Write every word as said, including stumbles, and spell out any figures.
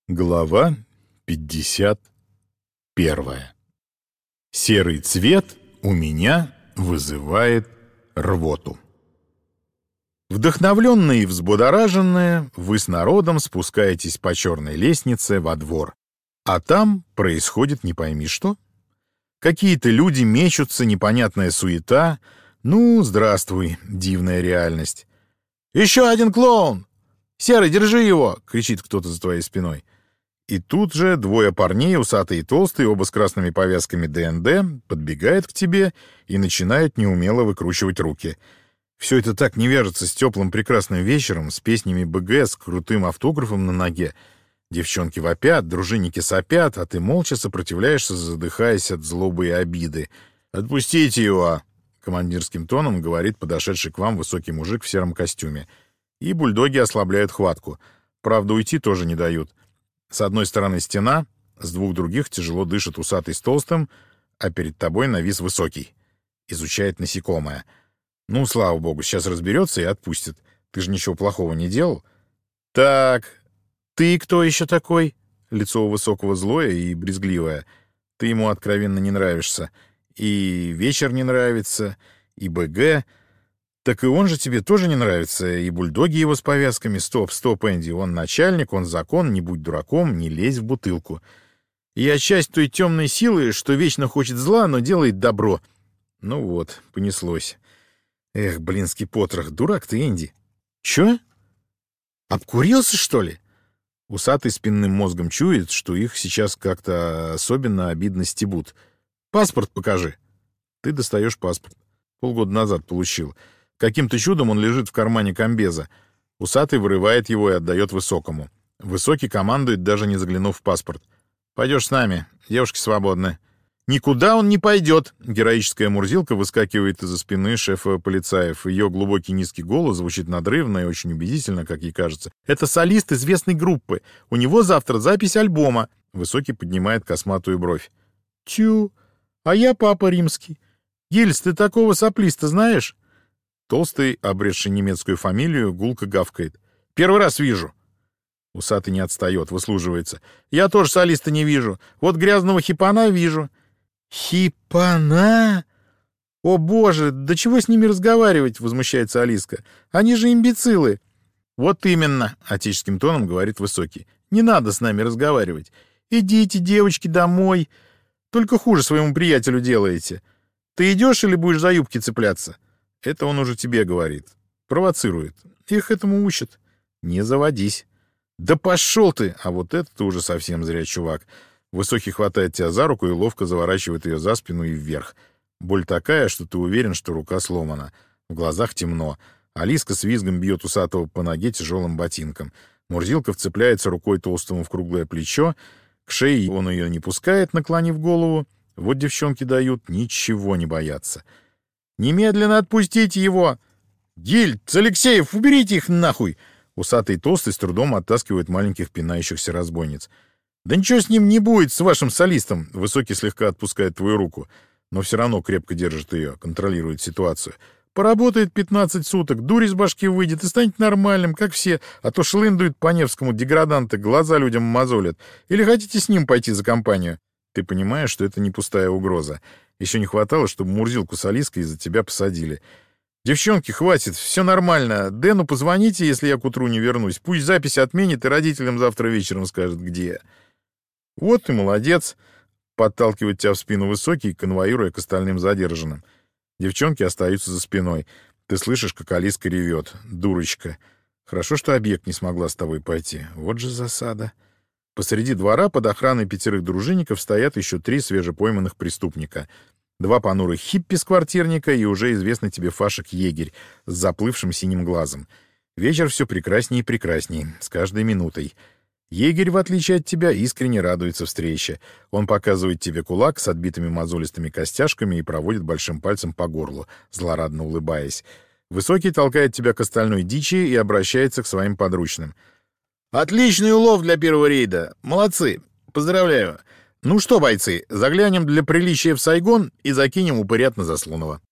Глава пятьдесят первая. Серый цвет у меня вызывает рвоту. Вдохновленные и взбудораженные, вы с народом спускаетесь по черной лестнице во двор, а там происходит не пойми что. Какие-то люди мечутся, непонятная суета. Ну, здравствуй, дивная реальность. «Еще один клоун! Серый, держи его!» — кричит кто-то за твоей спиной. И тут же двое парней, усатые и толстые, оба с красными повязками ДНД, подбегают к тебе и начинают неумело выкручивать руки. Все это так не вяжется с теплым прекрасным вечером, с песнями БГ, с крутым автографом на ноге. Девчонки вопят, дружинники сопят, а ты молча сопротивляешься, задыхаясь от злобы и обиды. «Отпустите его!» — командирским тоном говорит подошедший к вам высокий мужик в сером костюме. И бульдоги ослабляют хватку. Правда, уйти тоже не дают. С одной стороны стена, с двух других тяжело дышит усатый с толстым, а перед тобой навис высокий. Изучает насекомое. Ну, слава богу, сейчас разберется и отпустит. Ты же ничего плохого не делал. Так, ты кто еще такой? Лицо у высокого злое и брезгливое. Ты ему откровенно не нравишься. И вечер не нравится, и БГ. Так и он же тебе тоже не нравится, и бульдоги его с повязками. Стоп, стоп, Энди, он начальник, он закон, не будь дураком, не лезь в бутылку. Я часть той темной силы, что вечно хочет зла, но делает добро. Ну вот, понеслось. Эх, блинский потрох, дурак ты, Энди. Чё? Обкурился, что ли? Усатый спинным мозгом чует, что их сейчас как-то особенно обидно стебут. Паспорт покажи. Ты достаешь паспорт. Полгода назад получил. Каким-то чудом он лежит в кармане комбеза. Усатый вырывает его и отдает Высокому. Высокий командует, даже не заглянув в паспорт. «Пойдешь с нами, девушки свободны». «Никуда он не пойдет!» Героическая Мурзилка выскакивает из-за спины шефа полицаев. Ее глубокий низкий голос звучит надрывно и очень убедительно, как ей кажется. «Это солист известной группы. У него завтра запись альбома». Высокий поднимает косматую бровь. «Тю, а я папа римский. Гильз, ты такого соплиста знаешь?» Толстый, обретший немецкую фамилию, гулко гавкает. «Первый раз вижу». Усатый не отстает, выслуживается. «Я тоже солиста не вижу. Вот грязного хипана вижу». «Хипана? О боже, да чего с ними разговаривать?» — возмущается Алиска. «Они же имбецилы». «Вот именно», — отеческим тоном говорит Высокий. «Не надо с нами разговаривать. Идите, девочки, домой. Только хуже своему приятелю делаете. Ты идешь или будешь за юбки цепляться?» Это он уже тебе говорит. Провоцирует. Их этому учат. Не заводись. Да пошел ты! А вот это ты уже совсем зря, чувак. Высокий хватает тебя за руку и ловко заворачивает ее за спину и вверх. Боль такая, что ты уверен, что рука сломана. В глазах темно. Алиска с визгом бьет усатого по ноге тяжелым ботинком. Мурзилка вцепляется рукой толстому в круглое плечо. К шее он ее не пускает, наклонив голову. Вот девчонки дают, ничего не боятся. «Немедленно отпустите его!» «Гильд, Алексеев, уберите их нахуй!» Усатый и толстый с трудом оттаскивают маленьких пинающихся разбойниц. «Да ничего с ним не будет, с вашим солистом!» Высокий слегка отпускает твою руку, но все равно крепко держит ее, контролирует ситуацию. «Поработает пятнадцать суток, дурь из башки выйдет и станет нормальным, как все, а то шлындует по Невскому деграданты, глаза людям мозолят. Или хотите с ним пойти за компанию?» Ты понимаешь, что это не пустая угроза. Еще не хватало, чтобы Мурзилку с Алиской из-за тебя посадили. «Девчонки, хватит, все нормально. Дэну позвоните, если я к утру не вернусь. Пусть запись отменит и родителям завтра вечером скажет, где». «Вот ты молодец», — подталкивает тебя в спину Высокий, конвоируя к остальным задержанным. Девчонки остаются за спиной. Ты слышишь, как Алиска ревет. «Дурочка. Хорошо, что объект не смогла с тобой пойти. Вот же засада». Посреди двора под охраной пятерых дружинников стоят еще три свежепойманных преступника. Два понурых хиппи с квартирника и уже известный тебе фашек-егерь с заплывшим синим глазом. Вечер все прекраснее и прекрасней, с каждой минутой. Егерь, в отличие от тебя, искренне радуется встрече. Он показывает тебе кулак с отбитыми мозолистыми костяшками и проводит большим пальцем по горлу, злорадно улыбаясь. Высокий толкает тебя к остальной дичи и обращается к своим подручным. «Отличный улов для первого рейда. Молодцы. Поздравляю. Ну что, бойцы, заглянем для приличия в Сайгон и закинем упырят на Заслонова».